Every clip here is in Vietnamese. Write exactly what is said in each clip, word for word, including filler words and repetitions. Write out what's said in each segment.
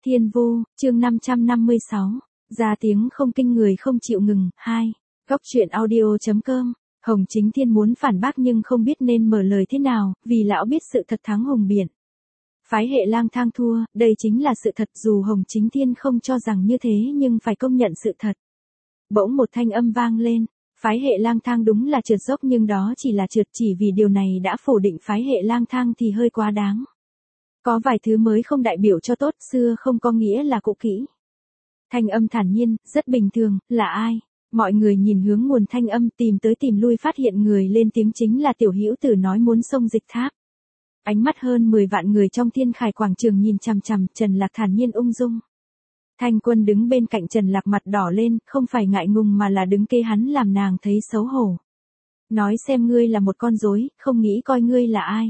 Thiên Vu, chương năm trăm năm mươi sáu, ra tiếng không kinh người không chịu ngừng, hai. Góc truyện audio.com, Hồng Chính Thiên muốn phản bác nhưng không biết nên mở lời thế nào, vì lão biết sự thật thắng hùng biện. Phái hệ lang thang thua, đây chính là sự thật dù Hồng Chính Thiên không cho rằng như thế nhưng phải công nhận sự thật. Bỗng một thanh âm vang lên, phái hệ lang thang đúng là trượt dốc nhưng đó chỉ là trượt, chỉ vì điều này đã phủ định phái hệ lang thang thì hơi quá đáng. Có vài thứ mới không đại biểu cho tốt, xưa không có nghĩa là cũ kỹ. Thanh âm thản nhiên, rất bình thường, là ai? Mọi người nhìn hướng nguồn thanh âm tìm tới tìm lui phát hiện người lên tiếng chính là Tiểu Hữu Tử nói muốn xông dịch tháp. Ánh mắt hơn mười vạn người trong Thiên Khải quảng trường nhìn chằm chằm, Trần Lạc thản nhiên ung dung. Thanh Quân đứng bên cạnh Trần Lạc mặt đỏ lên, không phải ngại ngùng mà là đứng kê hắn làm nàng thấy xấu hổ. Nói xem ngươi là một con rối, không nghĩ coi ngươi là ai.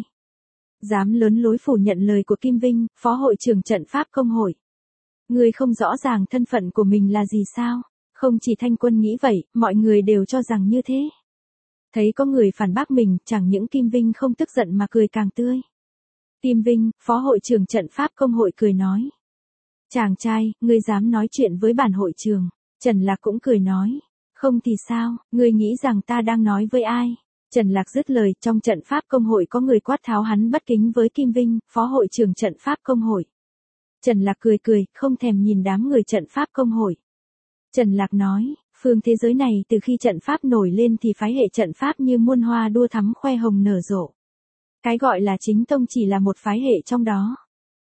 Dám lớn lối phủ nhận lời của Kim Vinh, phó hội trưởng trận pháp công hội. Ngươi không rõ ràng thân phận của mình là gì sao? Không chỉ Thanh Quân nghĩ vậy, mọi người đều cho rằng như thế. Thấy có người phản bác mình, chẳng những Kim Vinh không tức giận mà cười càng tươi. Kim Vinh, phó hội trưởng trận pháp công hội cười nói. Chàng trai, ngươi dám nói chuyện với bản hội trưởng. Trần Lạc cũng cười nói. Không thì sao, ngươi nghĩ rằng ta đang nói với ai? Trần Lạc dứt lời, trong trận pháp công hội có người quát tháo hắn bất kính với Kim Vinh, phó hội trưởng trận pháp công hội. Trần Lạc cười cười, không thèm nhìn đám người trận pháp công hội. Trần Lạc nói, phương thế giới này từ khi trận pháp nổi lên thì phái hệ trận pháp như muôn hoa đua thắm khoe hồng nở rộ. Cái gọi là chính tông chỉ là một phái hệ trong đó.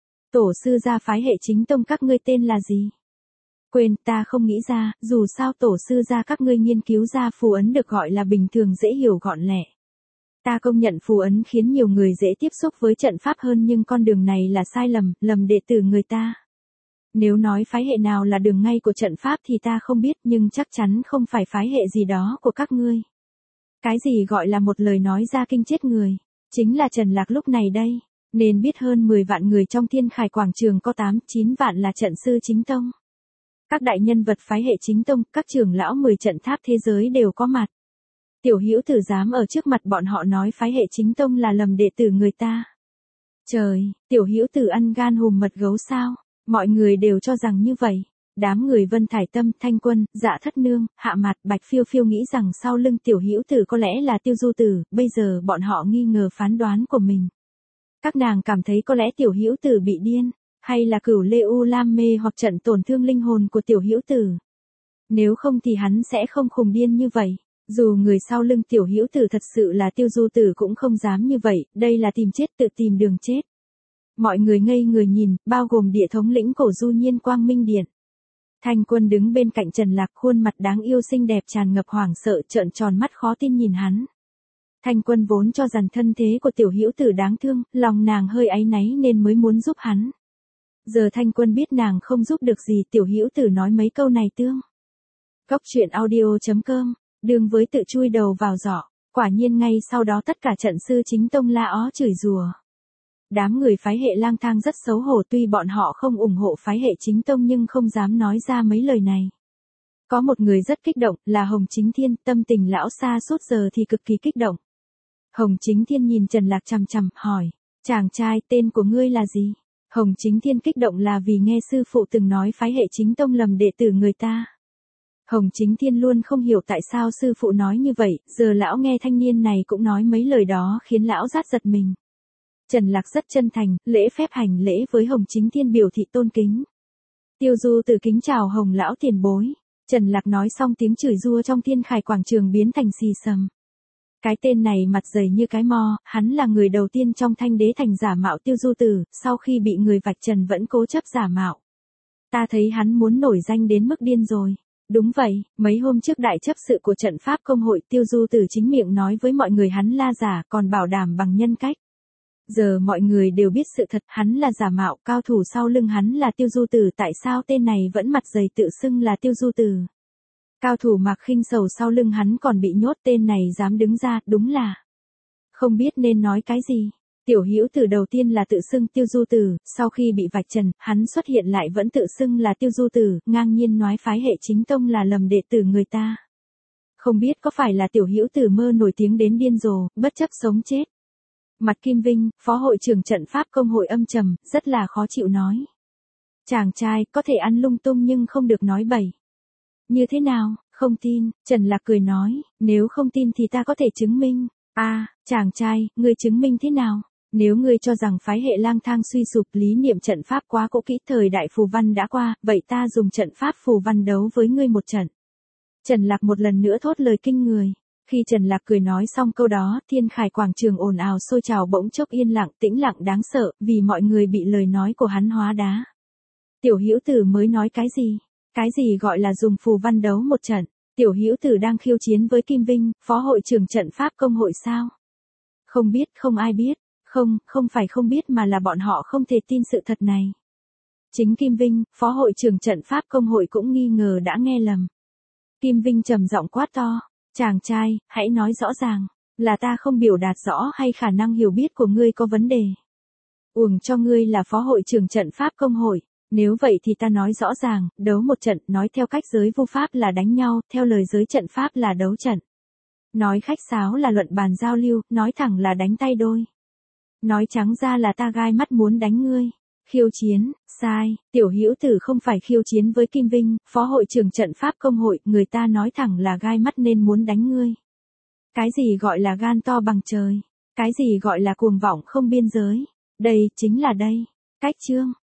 Tổ sư gia phái hệ chính tông các ngươi tên là gì? Quên, ta không nghĩ ra, dù sao tổ sư gia các ngươi nghiên cứu ra phù ấn được gọi là bình thường dễ hiểu gọn lẹ. Ta công nhận phù ấn khiến nhiều người dễ tiếp xúc với trận pháp hơn nhưng con đường này là sai lầm, lầm đệ tử người ta. Nếu nói phái hệ nào là đường ngay của trận pháp thì ta không biết nhưng chắc chắn không phải phái hệ gì đó của các ngươi. Cái gì gọi là một lời nói ra kinh chết người, chính là Trần Lạc lúc này đây, nên biết hơn mười vạn người trong Thiên Khải quảng trường có tám, chín vạn là trận sư chính tông. Các đại nhân vật phái hệ chính tông, các trưởng lão mười trận tháp thế giới đều có mặt. Tiểu Hữu Tử dám ở trước mặt bọn họ nói phái hệ chính tông là lầm đệ tử người ta. Trời, Tiểu Hữu Tử ăn gan hùm mật gấu sao? Mọi người đều cho rằng như vậy. Đám người Vân Thải Tâm, Thanh Quân, Dạ Thất Nương, Hạ Mạt, Bạch Phiêu Phiêu nghĩ rằng sau lưng Tiểu Hữu Tử có lẽ là Tiêu Du Tử, bây giờ bọn họ nghi ngờ phán đoán của mình. Các nàng cảm thấy có lẽ Tiểu Hữu Tử bị điên, hay là Cửu Lê U Lam mê hoặc trận tổn thương linh hồn của Tiểu Hữu Tử. Nếu không thì hắn sẽ không khùng điên như vậy. Dù người sau lưng Tiểu Hữu Tử thật sự là Tiêu Du Tử cũng không dám như vậy, đây là tìm chết tự tìm đường chết. Mọi người ngây người nhìn, bao gồm địa thống lĩnh cổ Du Nhiên Quang Minh Điện. Thanh Quân đứng bên cạnh Trần Lạc, khuôn mặt đáng yêu xinh đẹp tràn ngập hoảng sợ, trợn tròn mắt khó tin nhìn hắn. Thanh Quân vốn cho rằng thân thế của Tiểu Hữu Tử đáng thương, lòng nàng hơi áy náy nên mới muốn giúp hắn. Giờ Thanh Quân biết nàng không giúp được gì, Tiểu Hữu Tử nói mấy câu này tương. Góc truyện audio.com, đương với tự chui đầu vào giỏ, quả nhiên ngay sau đó tất cả trận sư chính tông la ó chửi rủa. Đám người phái hệ lang thang rất xấu hổ, tuy bọn họ không ủng hộ phái hệ chính tông nhưng không dám nói ra mấy lời này. Có một người rất kích động, là Hồng Chính Thiên, tâm tình lão xa suốt giờ thì cực kỳ kích động. Hồng Chính Thiên nhìn Trần Lạc chằm chằm, hỏi, chàng trai, tên của ngươi là gì? Hồng Chính Thiên kích động là vì nghe sư phụ từng nói phái hệ chính tông lầm đệ tử người ta. Hồng Chính Thiên luôn không hiểu tại sao sư phụ nói như vậy, giờ lão nghe thanh niên này cũng nói mấy lời đó khiến lão rát giật mình. Trần Lạc rất chân thành, lễ phép hành lễ với Hồng Chính Thiên biểu thị tôn kính. Tiêu Du Tử kính chào Hồng lão tiền bối. Trần Lạc nói xong tiếng chửi rủa trong Thiên Khải quảng trường biến thành xì xầm. Cái tên này mặt dày như cái mo, hắn là người đầu tiên trong Thanh Đế Thành giả mạo Tiêu Du Tử, sau khi bị người vạch trần vẫn cố chấp giả mạo. Ta thấy hắn muốn nổi danh đến mức điên rồi. Đúng vậy, mấy hôm trước đại chấp sự của trận pháp công hội Tiêu Du Tử chính miệng nói với mọi người hắn là giả, còn bảo đảm bằng nhân cách. Giờ mọi người đều biết sự thật, hắn là giả mạo, cao thủ sau lưng hắn là Tiêu Du Tử, tại sao tên này vẫn mặt dày tự xưng là Tiêu Du Tử? Cao thủ Mạc Khinh Sầu sau lưng hắn còn bị nhốt, tên này dám đứng ra, đúng là không biết nên nói cái gì. Tiểu Hữu Tử đầu tiên là tự xưng Tiêu Du Tử, sau khi bị vạch trần, hắn xuất hiện lại vẫn tự xưng là Tiêu Du Tử, ngang nhiên nói phái hệ chính tông là lầm đệ tử người ta. Không biết có phải là Tiểu Hữu Tử mơ nổi tiếng đến điên rồ, bất chấp sống chết. Mặt Kim Vinh, phó hội trưởng trận pháp công hội âm trầm, rất là khó chịu nói. Chàng trai, có thể ăn lung tung nhưng không được nói bậy. Như thế nào, không tin, Trần Lạc cười nói, nếu không tin thì ta có thể chứng minh. A, à, chàng trai, ngươi chứng minh thế nào? Nếu ngươi cho rằng phái hệ lang thang suy sụp, lý niệm trận pháp quá cũ kỹ, thời đại phù văn đã qua, vậy ta dùng trận pháp phù văn đấu với ngươi một trận. Trần Lạc một lần nữa thốt lời kinh người. Khi Trần Lạc cười nói xong câu đó, Thiên Khải quảng trường ồn ào sôi trào, bỗng chốc yên lặng, tĩnh lặng đáng sợ, vì mọi người bị lời nói của hắn hóa đá. Tiểu Hữu Tử mới nói cái gì? Cái gì gọi là dùng phù văn đấu một trận? Tiểu Hữu Tử đang khiêu chiến với Kim Vinh, phó hội trưởng trận pháp công hội sao? Không biết, không ai biết. Không, không phải không biết mà là bọn họ không thể tin sự thật này. Chính Kim Vinh, phó hội trưởng trận pháp công hội cũng nghi ngờ đã nghe lầm. Kim Vinh trầm giọng quát to, chàng trai, hãy nói rõ ràng, là ta không biểu đạt rõ hay khả năng hiểu biết của ngươi có vấn đề? Uổng cho ngươi là phó hội trưởng trận pháp công hội, nếu vậy thì ta nói rõ ràng, đấu một trận, nói theo cách giới vu pháp là đánh nhau, theo lời giới trận pháp là đấu trận. Nói khách sáo là luận bàn giao lưu, nói thẳng là đánh tay đôi. Nói trắng ra là ta gai mắt muốn đánh ngươi. Khiêu chiến, sai, Tiểu Hữu Tử không phải khiêu chiến với Kim Vinh, phó hội trưởng trận pháp công hội, người ta nói thẳng là gai mắt nên muốn đánh ngươi. Cái gì gọi là gan to bằng trời? Cái gì gọi là cuồng vọng không biên giới? Đây, chính là đây. Cách chương.